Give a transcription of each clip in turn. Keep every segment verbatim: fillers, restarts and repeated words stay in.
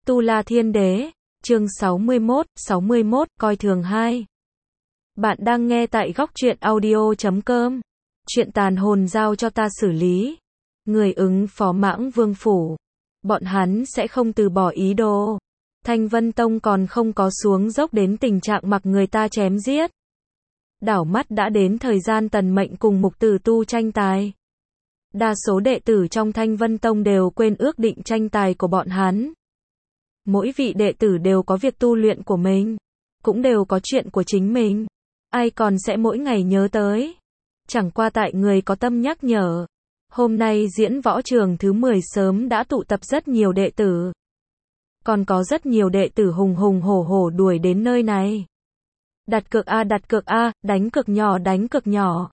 Tu La Thiên Đế, chương sáu mươi mốt, sáu mươi mốt, coi thường hai. Bạn đang nghe tại góc truyện audio chấm com. Chuyện tàn hồn giao cho ta xử lý. Người ứng phó Mãng Vương phủ. Bọn hắn sẽ không từ bỏ ý đồ. Thanh Vân Tông còn không có xuống dốc đến tình trạng mặc người ta chém giết. Đảo mắt đã đến thời gian Tần Mệnh cùng Mục Tử Tu tranh tài. Đa số đệ tử trong Thanh Vân Tông đều quên ước định tranh tài của bọn hắn. Mỗi vị đệ tử đều có việc tu luyện của mình, cũng đều có chuyện của chính mình. Ai còn sẽ mỗi ngày nhớ tới. Chẳng qua tại người có tâm nhắc nhở. Hôm nay diễn võ trường thứ mười sớm đã tụ tập rất nhiều đệ tử. Còn có rất nhiều đệ tử hùng hùng hổ hổ đuổi đến nơi này. Đặt cược A, đặt cược A, đánh cược nhỏ, đánh cược nhỏ.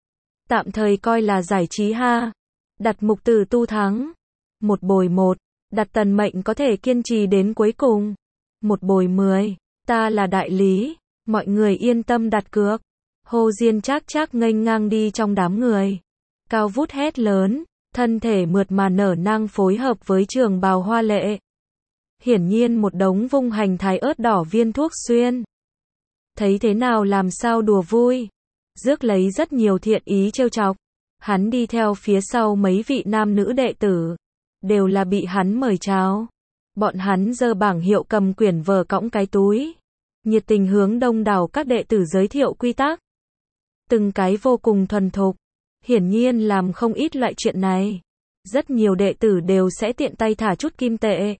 Tạm thời coi là giải trí ha. Đặt Mục Tử Tu thắng. Một bồi một. Đặt Tần Mệnh có thể kiên trì đến cuối cùng. Một bồi mười. Ta là đại lý. Mọi người yên tâm đặt cược. Hồ Diên Trác Trác nghênh ngang đi trong đám người. Cao vút hét lớn. Thân thể mượt mà nở nang phối hợp với trường bào hoa lệ. Hiển nhiên một đống vung hành thái ớt đỏ viên thuốc xuyên. Thấy thế nào làm sao đùa vui. Rước lấy rất nhiều thiện ý trêu chọc. Hắn đi theo phía sau mấy vị nam nữ đệ tử. Đều là bị hắn mời chào. Bọn hắn giơ bảng hiệu cầm quyển vở cõng cái túi. Nhiệt tình hướng đông đảo các đệ tử giới thiệu quy tắc. Từng cái vô cùng thuần thục. Hiển nhiên làm không ít loại chuyện này. Rất nhiều đệ tử đều sẽ tiện tay thả chút kim tệ.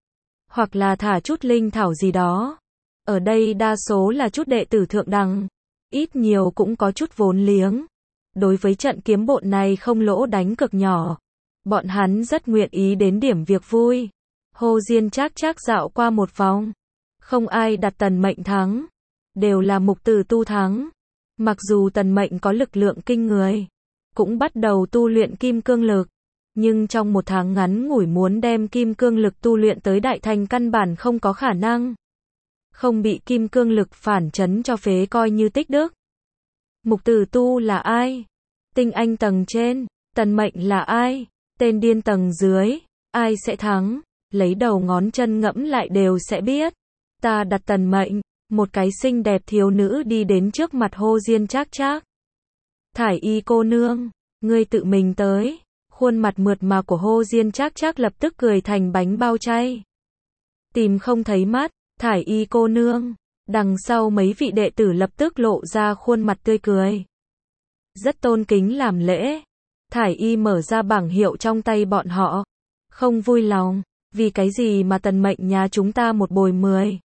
Hoặc là thả chút linh thảo gì đó. Ở đây đa số là chút đệ tử thượng đẳng. Ít nhiều cũng có chút vốn liếng. Đối với trận kiếm bộn này không lỗ đánh cược nhỏ. Bọn hắn rất nguyện ý đến điểm việc vui. Hồ Diên Trác Trác dạo qua một vòng. Không ai đặt Tần Mệnh thắng. Đều là Mục Tử Tu thắng. Mặc dù Tần Mệnh có lực lượng kinh người. Cũng bắt đầu tu luyện kim cương lực. Nhưng trong một tháng ngắn ngủi muốn đem kim cương lực tu luyện tới đại thành căn bản không có khả năng. Không bị kim cương lực phản chấn cho phế coi như tích đức. Mục Tử Tu là ai? Tinh anh tầng trên. Tần Mệnh là ai? Tên điên tầng dưới. Ai sẽ thắng? Lấy đầu ngón chân ngẫm lại đều sẽ biết. Ta đặt Tần Mệnh. Một cái xinh đẹp thiếu nữ đi đến trước mặt Hồ Diên Trác Trác. Thải Y cô nương, ngươi tự mình tới. Khuôn mặt mượt mà của Hồ Diên Trác Trác lập tức cười thành bánh bao chay. Tìm không thấy mắt. Thải Y cô nương. Đằng sau mấy vị đệ tử lập tức lộ ra khuôn mặt tươi cười. Rất tôn kính làm lễ. Thải Y mở ra bảng hiệu trong tay bọn họ. Không vui lòng. Vì cái gì mà Tần Mệnh nhà chúng ta một bồi mười?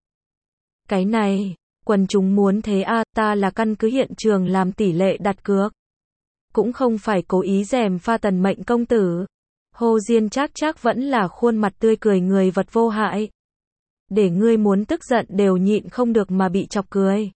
Cái này, quần chúng muốn thế a, à, ta là căn cứ hiện trường làm tỷ lệ đặt cược. Cũng không phải cố ý gièm pha Tần Mệnh công tử. Hồ Diên Trác Trác vẫn là khuôn mặt tươi cười người vật vô hại. Để ngươi muốn tức giận đều nhịn không được mà bị chọc cười.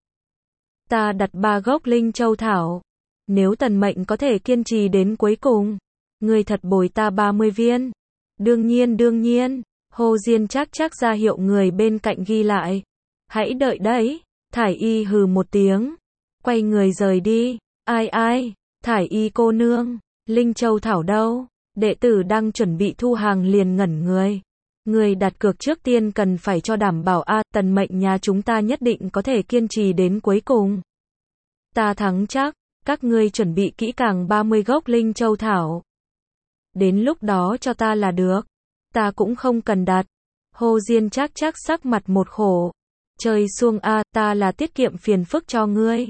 Ta đặt ba gốc linh châu thảo. Nếu Tần Mệnh có thể kiên trì đến cuối cùng, ngươi thật bồi ta ba mươi viên. Đương nhiên đương nhiên. Hồ Diên Trác Trác ra hiệu người bên cạnh ghi lại. Hãy đợi đấy. Thải Y hừ một tiếng. Quay người rời đi. Ai ai? Thải Y cô nương. Linh châu thảo đâu? Đệ tử đang chuẩn bị thu hàng liền ngẩn người. Người đặt cược trước tiên cần phải cho đảm bảo a, Tần Mệnh nhà chúng ta nhất định có thể kiên trì đến cuối cùng. Ta thắng chắc. Các ngươi chuẩn bị kỹ càng ba mươi gốc linh châu thảo. Đến lúc đó cho ta là được. Ta cũng không cần đặt. Hồ Diên Trác Trác sắc mặt một khổ. Trời xuông a, ta là tiết kiệm phiền phức cho ngươi.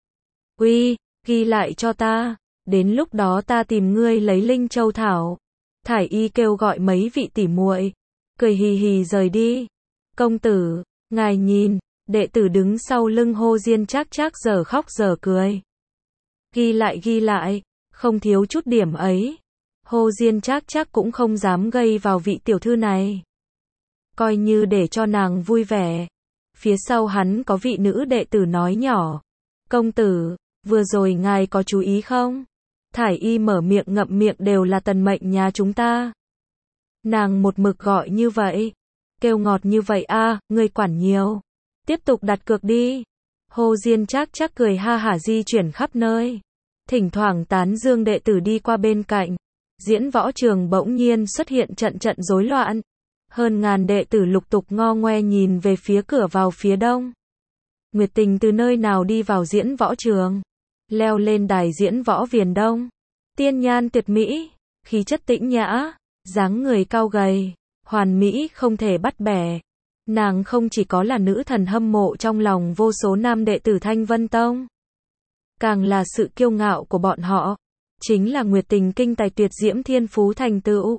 Uy, ghi lại cho ta. Đến lúc đó ta tìm ngươi lấy linh châu thảo. Thải Y kêu gọi mấy vị tỉ muội, cười hì hì rời đi. Công tử, ngài nhìn, đệ tử đứng sau lưng Hồ Diên Trác Trác giờ khóc giờ cười. Ghi lại ghi lại, không thiếu chút điểm ấy. Hồ Diên Trác Trác cũng không dám gây vào vị tiểu thư này. Coi như để cho nàng vui vẻ. Phía sau hắn có vị nữ đệ tử nói nhỏ. Công tử, vừa rồi ngài có chú ý không? Thải Y mở miệng ngậm miệng đều là Tần Mệnh nhà chúng ta. Nàng một mực gọi như vậy. Kêu ngọt như vậy a, à, ngươi quản nhiều. Tiếp tục đặt cược đi. Hồ Diên Trác Trác cười ha hả di chuyển khắp nơi. Thỉnh thoảng tán dương đệ tử đi qua bên cạnh. Diễn võ trường bỗng nhiên xuất hiện trận trận rối loạn. Hơn ngàn đệ tử lục tục ngo ngoe nhìn về phía cửa vào phía đông. Nguyệt Tình từ nơi nào đi vào diễn võ trường, leo lên đài diễn võ viền đông. Tiên nhan tuyệt mỹ, khí chất tĩnh nhã, dáng người cao gầy, hoàn mỹ không thể bắt bẻ. Nàng không chỉ có là nữ thần hâm mộ trong lòng vô số nam đệ tử Thanh Vân Tông, càng là sự kiêu ngạo của bọn họ. Chính là Nguyệt Tình kinh tài tuyệt diễm thiên phú thành tựu,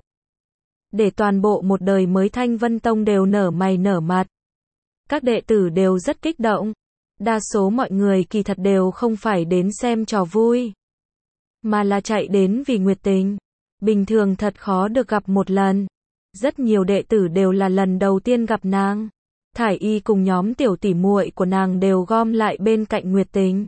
để toàn bộ một đời mới Thanh Vân Tông đều nở mày nở mặt. Các đệ tử đều rất kích động. Đa số mọi người kỳ thật đều không phải đến xem trò vui, mà là chạy đến vì Nguyệt Tình. Bình thường thật khó được gặp một lần. Rất nhiều đệ tử đều là lần đầu tiên gặp nàng. Thải Y cùng nhóm tiểu tỷ muội của nàng đều gom lại bên cạnh Nguyệt Tình,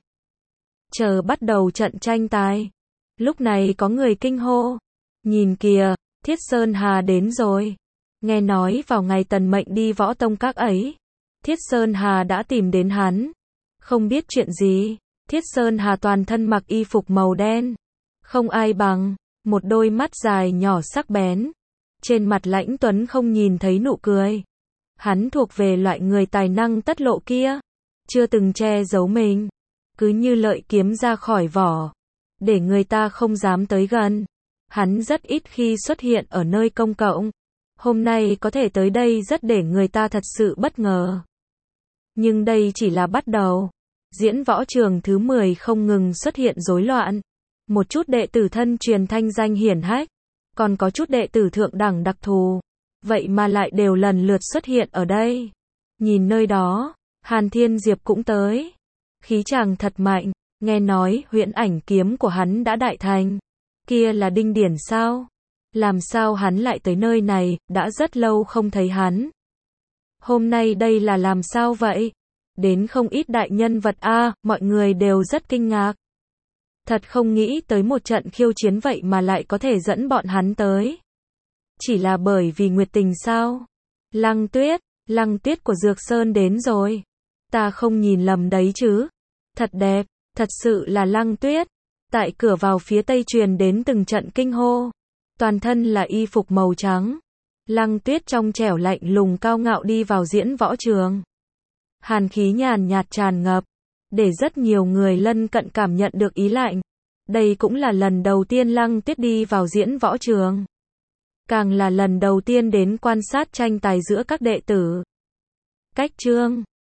chờ bắt đầu trận tranh tài. Lúc này có người kinh hô, nhìn kìa, Thiết Sơn Hà đến rồi. Nghe nói vào ngày tần mệnh đi võ tông các ấy, Thiết Sơn Hà đã tìm đến hắn. Không biết chuyện gì, Thiết Sơn Hà toàn thân mặc y phục màu đen, không ai bằng, một đôi mắt dài nhỏ sắc bén, trên mặt lãnh tuấn không nhìn thấy nụ cười. Hắn thuộc về loại người tài năng tất lộ kia, chưa từng che giấu mình, cứ như lợi kiếm ra khỏi vỏ, để người ta không dám tới gần. Hắn rất ít khi xuất hiện ở nơi công cộng, hôm nay có thể tới đây rất để người ta thật sự bất ngờ. Nhưng đây chỉ là bắt đầu. Diễn võ trường thứ mười không ngừng xuất hiện rối loạn. Một chút đệ tử thân truyền thanh danh hiển hách, còn có chút đệ tử thượng đẳng đặc thù, vậy mà lại đều lần lượt xuất hiện ở đây. Nhìn nơi đó, Hàn Thiên Diệp cũng tới. Khí chàng thật mạnh, nghe nói huyễn ảnh kiếm của hắn đã đại thành. Kia là Đinh Điển sao? Làm sao hắn lại tới nơi này, đã rất lâu không thấy hắn. Hôm nay đây là làm sao vậy? Đến không ít đại nhân vật a, à, mọi người đều rất kinh ngạc. Thật không nghĩ tới một trận khiêu chiến vậy mà lại có thể dẫn bọn hắn tới. Chỉ là bởi vì Nguyệt Tình sao? Lăng Tuyết, Lăng Tuyết của Dược Sơn đến rồi. Ta không nhìn lầm đấy chứ? Thật đẹp, thật sự là Lăng Tuyết. Tại cửa vào phía tây truyền đến từng trận kinh hô. Toàn thân là y phục màu trắng. Lăng Tuyết trong trẻo lạnh lùng cao ngạo đi vào diễn võ trường. Hàn khí nhàn nhạt tràn ngập, để rất nhiều người lân cận cảm nhận được ý lạnh. Đây cũng là lần đầu tiên Lăng Tuyết đi vào diễn võ trường, càng là lần đầu tiên đến quan sát tranh tài giữa các đệ tử. Cách chương